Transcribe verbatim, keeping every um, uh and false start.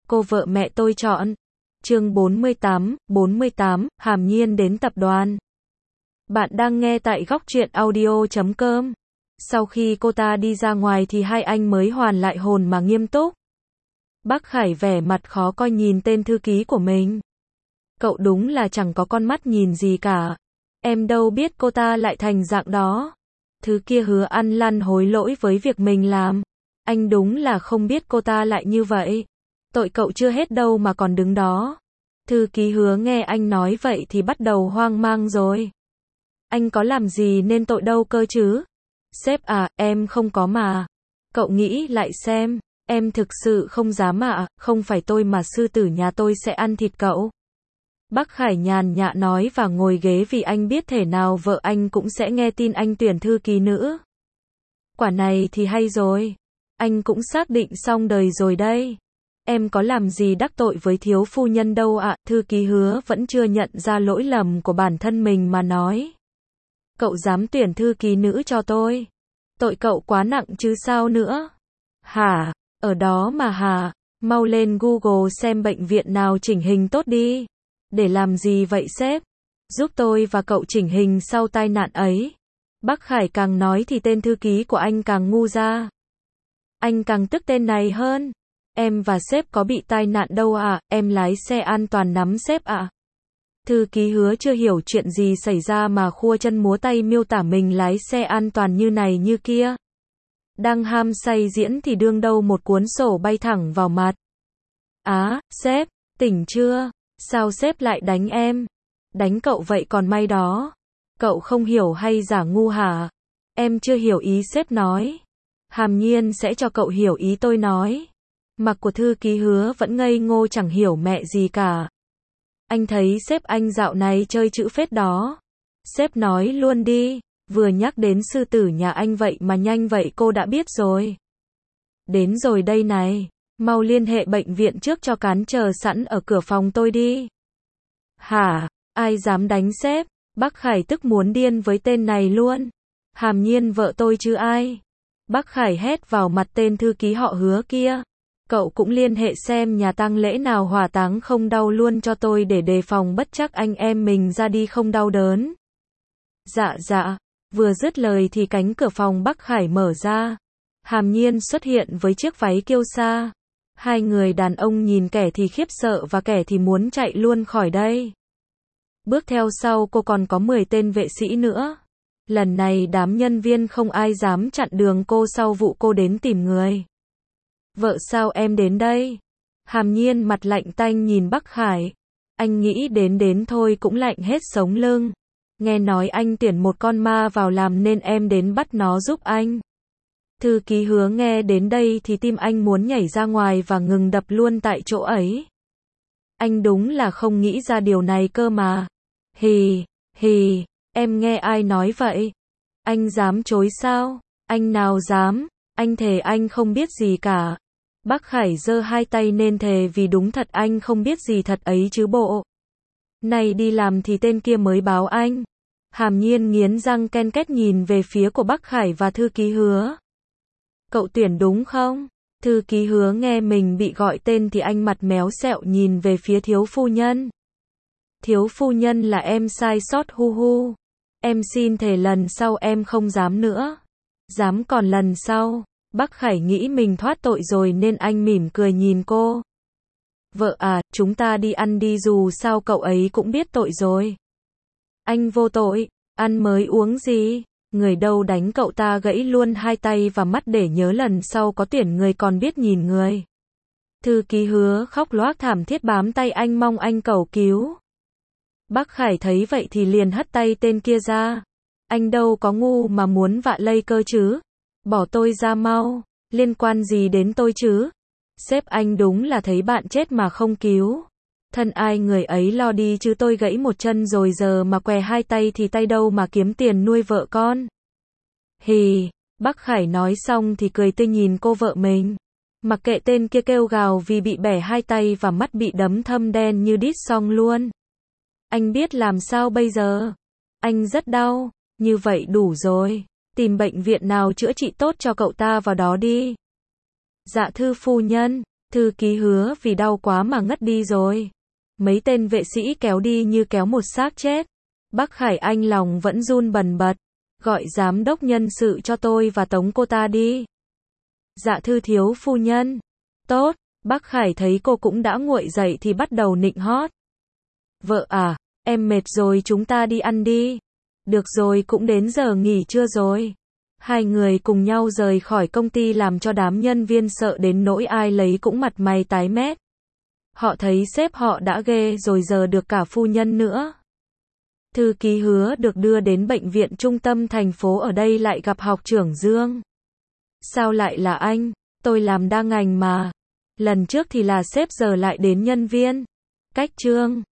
cô vợ mẹ tôi chọn. Chương bốn mươi tám, bốn mươi tám, Hàm Nhiên đến tập đoàn. Bạn đang nghe tại góc truyện audio chấm com. Sau khi cô ta đi ra ngoài thì hai anh mới hoàn lại hồn mà nghiêm túc. Bác Khải vẻ mặt khó coi nhìn tên thư ký của mình. Cậu đúng là chẳng có con mắt nhìn gì cả. Em đâu biết cô ta lại thành dạng đó. Thứ kia hứa ăn lăn hối lỗi với việc mình làm. Anh đúng là không biết cô ta lại như vậy. Tội cậu chưa hết đâu mà còn đứng đó. Thư ký Hứa nghe anh nói vậy thì bắt đầu hoang mang rồi. Anh có làm gì nên tội đâu cơ chứ? Sếp à, em không có mà. Cậu nghĩ lại xem, em thực sự không dám ạ, không phải tôi mà sư tử nhà tôi sẽ ăn thịt cậu. Bác Khải nhàn nhã nói và ngồi ghế vì anh biết thể nào vợ anh cũng sẽ nghe tin anh tuyển thư ký nữ. Quả này thì hay rồi. Anh cũng xác định xong đời rồi đây. Em có làm gì đắc tội với thiếu phu nhân đâu ạ, thư ký Hứa vẫn chưa nhận ra lỗi lầm của bản thân mình mà nói. Cậu dám tuyển thư ký nữ cho tôi. Tội cậu quá nặng chứ sao nữa. Hả, ở đó mà hả, mau lên Google xem bệnh viện nào chỉnh hình tốt đi. Để làm gì vậy sếp? Giúp tôi và cậu chỉnh hình sau tai nạn ấy. Bác Khải càng nói thì tên thư ký của anh càng ngu ra. Anh càng tức tên này hơn. Em và sếp có bị tai nạn đâu ạ, em lái xe an toàn lắm sếp ạ. Thư ký Hứa chưa hiểu chuyện gì xảy ra mà khua chân múa tay miêu tả mình lái xe an toàn như này như kia. Đang ham say diễn thì đương đâu một cuốn sổ bay thẳng vào mặt. Á, sếp, tỉnh chưa? Sao sếp lại đánh em? Đánh cậu vậy còn may đó. Cậu không hiểu hay giả ngu hả? Em chưa hiểu ý sếp nói. Hàm Nhiên sẽ cho cậu hiểu ý tôi nói. Mặt của thư ký Hứa vẫn ngây ngô chẳng hiểu mẹ gì cả. Anh thấy sếp anh dạo này chơi chữ phết đó. Sếp nói luôn đi, vừa nhắc đến sư tử nhà anh vậy mà nhanh vậy cô đã biết rồi. Đến rồi đây này, mau liên hệ bệnh viện trước cho cán chờ sẵn ở cửa phòng tôi đi. Hả, ai dám đánh sếp? Bác Khải tức muốn điên với tên này luôn. Hàm Nhiên vợ tôi chứ ai? Bác Khải hét vào mặt tên thư ký họ Hứa kia. Cậu cũng liên hệ xem nhà tang lễ nào hỏa táng không đau luôn cho tôi để đề phòng bất chắc anh em mình ra đi không đau đớn. Dạ dạ, vừa dứt lời thì cánh cửa phòng Bác Khải mở ra. Hàm Nhiên xuất hiện với chiếc váy kiêu sa. Hai người đàn ông nhìn kẻ thì khiếp sợ và kẻ thì muốn chạy luôn khỏi đây. Bước theo sau cô còn có mười tên vệ sĩ nữa. Lần này đám nhân viên không ai dám chặn đường cô sau vụ cô đến tìm người. Vợ sao em đến đây? Hàm Nhiên mặt lạnh tanh nhìn Bác Khải. Anh nghĩ đến đến thôi cũng lạnh hết sống lưng. Nghe nói anh tuyển một con ma vào làm nên em đến bắt nó giúp anh. Thư ký Hứa nghe đến đây thì tim anh muốn nhảy ra ngoài và ngừng đập luôn tại chỗ ấy. Anh đúng là không nghĩ ra điều này cơ mà. Hì, hì, em nghe ai nói vậy? Anh dám chối sao? Anh nào dám? Anh thề anh không biết gì cả. Bác Khải giơ hai tay nên thề vì đúng thật anh không biết gì thật ấy chứ bộ. Này đi làm thì tên kia mới báo anh. Hàm Nhiên nghiến răng ken két nhìn về phía của Bác Khải và thư ký Hứa. Cậu tuyển đúng không? Thư ký Hứa nghe mình bị gọi tên thì anh mặt méo sẹo nhìn về phía thiếu phu nhân. Thiếu phu nhân là em sai sót hu hu. Em xin thề lần sau em không dám nữa. Dám còn lần sau. Bác Khải nghĩ mình thoát tội rồi nên anh mỉm cười nhìn cô. Vợ à, chúng ta đi ăn đi dù sao cậu ấy cũng biết tội rồi. Anh vô tội, ăn mới uống gì, người đâu đánh cậu ta gãy luôn hai tay và mắt để nhớ lần sau có tuyển người còn biết nhìn người. Thư ký Hứa khóc loác thảm thiết bám tay anh mong anh cầu cứu. Bác Khải thấy vậy thì liền hất tay tên kia ra. Anh đâu có ngu mà muốn vạ lây cơ chứ. Bỏ tôi ra mau, liên quan gì đến tôi chứ? Sếp anh đúng là thấy bạn chết mà không cứu. Thân ai người ấy lo đi chứ tôi gãy một chân rồi giờ mà què hai tay thì tay đâu mà kiếm tiền nuôi vợ con. Hì, Bác Khải nói xong thì cười tươi nhìn cô vợ mình. Mặc kệ tên kia kêu gào vì bị bẻ hai tay và mắt bị đấm thâm đen như đít xong luôn. Anh biết làm sao bây giờ? Anh rất đau, như vậy đủ rồi. Tìm bệnh viện nào chữa trị tốt cho cậu ta vào đó đi. Dạ thưa phu nhân. Thư ký Hứa vì đau quá mà ngất đi rồi. Mấy tên vệ sĩ kéo đi như kéo một xác chết. Bác Khải Anh lòng vẫn run bần bật. Gọi giám đốc nhân sự cho tôi và tống cô ta đi. Dạ thưa thiếu phu nhân. Tốt, bác Khải thấy cô cũng đã nguội dậy thì bắt đầu nịnh hót. Vợ à, em mệt rồi chúng ta đi ăn đi. Được rồi cũng đến giờ nghỉ trưa rồi. Hai người cùng nhau rời khỏi công ty làm cho đám nhân viên sợ đến nỗi ai lấy cũng mặt mày tái mét. Họ thấy sếp họ đã ghê rồi giờ được cả phu nhân nữa. Thư ký Hứa được đưa đến bệnh viện trung tâm thành phố ở đây lại gặp học trưởng Dương. Sao lại là anh? Tôi làm đa ngành mà. Lần trước thì là sếp giờ lại đến nhân viên. Cách trương.